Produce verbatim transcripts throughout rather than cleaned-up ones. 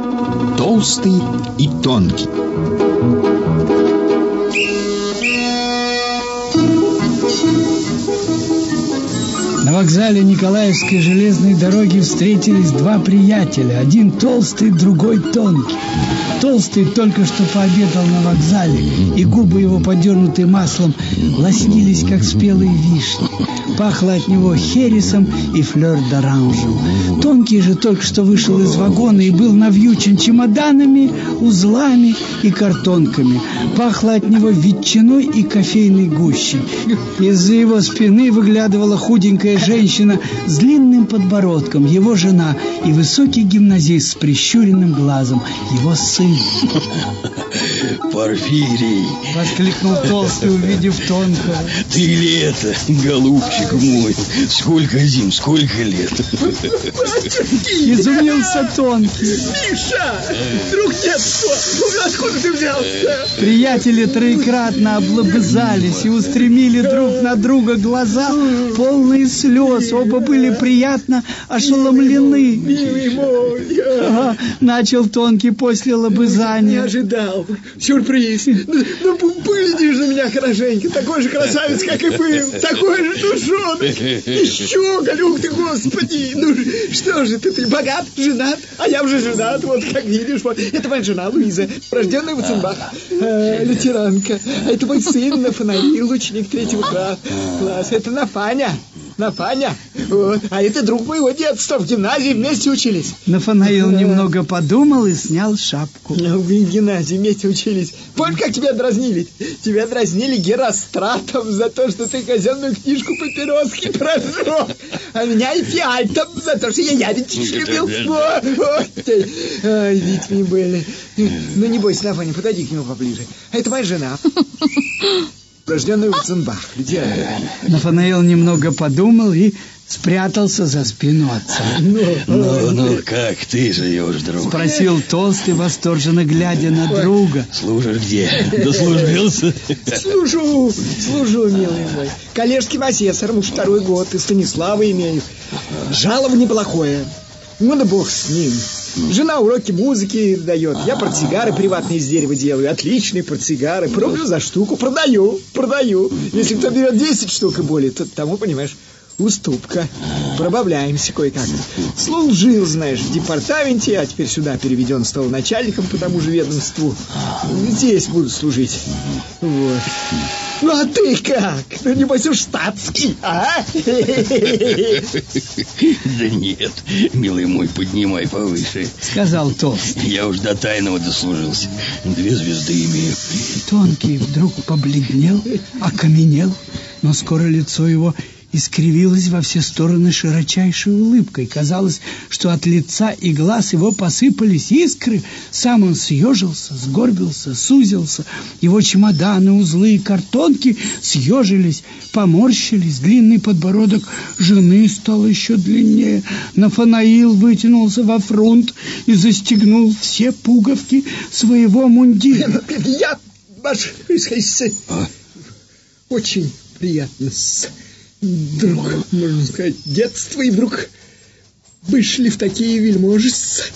Толстый и тонкий. На вокзале Николаевской железной дороги встретились два приятеля. Один толстый, другой тонкий. Толстый только что пообедал на вокзале, и губы его, подернутые маслом, лоснились, как спелые вишни. Пахло от него хересом и флёр-д'оранжем. Тонкий же только что вышел из вагона и был навьючен чемоданами, узлами и картонками. Пахло от него ветчиной и кофейной гущей. Из-за его спины выглядывала худенькая женщина с длинным подбородком, его жена, и высокий гимназист с прищуренным глазом, его сын. Порфирий! Воскликнул толстый, увидев тонкого. Ты ли это, голубчик мой? Сколько зим, сколько лет? Изумился тонкий. Миша! Друг детства! Откуда ты взялся? Приятели троекратно облобызались и устремили друг на друга глаза, полные слез. Оба были приятно ошеломлены. Милый мой! Ага, начал тонкий после лобызания. Не ожидал. Сюрприз. Ну, ну поглядишь на меня хорошенько. Такой же красавец, как и был. Такой же душонок. Еще, Галюк ты, господи. Ну что же ты, ты богат, женат? А я уже женат. Вот как видишь. Вот. Это моя жена Луиза, рожденная в Уценбах, э, лютеранка. А это мой сын Нафанаил, ученик третьего класса. Это Нафаня. Нафаня. Вот. А это друг моего детства. В гимназии вместе учились. Нафанаил немного подумал и снял шапку. В гимназии вместе учились. Помнишь, как тебя дразнили? Тебя дразнили Геростратом за то, что ты казенную книжку папироски прожег. А меня и Фиальтом за то, что я ябедчик любил. Ой, детьми были. Ну, не бойся, Нафаня, подойди к нему поближе. А это моя жена. Рожденный в Уценбах. Нафанаил немного подумал и спрятался за спину отца. Ну, ну, ну как ты живешь, друг? Спросил толстый, восторженно глядя на друга. Служишь где? Дослужился? Служу, служу, милый мой. Коллежским асессором уж второй год, и Станислава имею. Жалование плохое. Ну да бог с ним. Жена уроки музыки дает. Я портсигары приватные из дерева делаю. Отличные портсигары. Пробую за штуку. Продаю. Продаю. Если кто берет десять штук и более, то тому, понимаешь, уступка. Пробавляемся кое-как. Служил, знаешь, в департаменте, а теперь сюда переведен, стал начальником по тому же ведомству. Здесь буду служить. Вот. Ну а ты как? Ну небось уж штатский, а? Да нет, милый мой, поднимай повыше. Сказал толстый. Я уж до тайного дослужился. Две звезды имею. Тонкий вдруг побледнел, окаменел, но скоро лицо его искривилось во все стороны широчайшей улыбкой. Казалось, что от лица и глаз его посыпались искры. Сам он съежился, сгорбился, сузился. Его чемоданы, узлы и картонки съежились, поморщились. Длинный подбородок жены стал еще длиннее. Нафанаил вытянулся во фронт и застегнул все пуговки своего мундира. Я, ваш происходительство, очень приятно с... Друг, можно сказать, детство, и вдруг вышли в такие вельможи.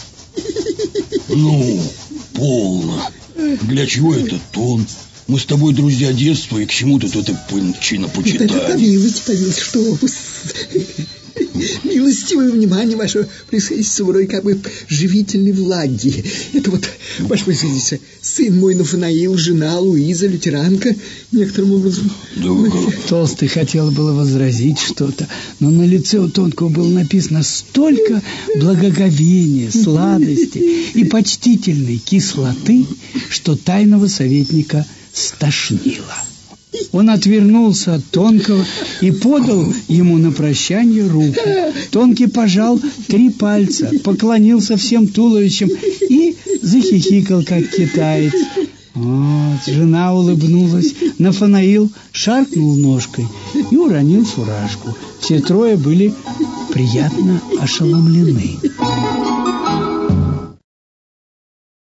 Ну, полно. Для чего этот тон? Мы с тобой друзья детства, и к чему тут это чинопочитание? Помилуйте, помилуйте, что вы... Милостивое внимание вашего происходительства вроде как бы живительной влаги. Это вот, ваше происходительство, сын мой Нафанаил, жена Луиза, лютеранка, некоторым образом. Да. Толстый хотел было возразить что-то, но на лице у тонкого было написано столько благоговения, сладости и почтительной кислоты, что тайного советника стошнило. Он отвернулся от Тонкого и подал ему на прощание руку. Тонкий пожал три пальца, поклонился всем туловищем и захихикал, как китаец. Вот, жена улыбнулась. Нафанаил шаркнул ножкой и уронил фуражку. Все трое были приятно ошеломлены.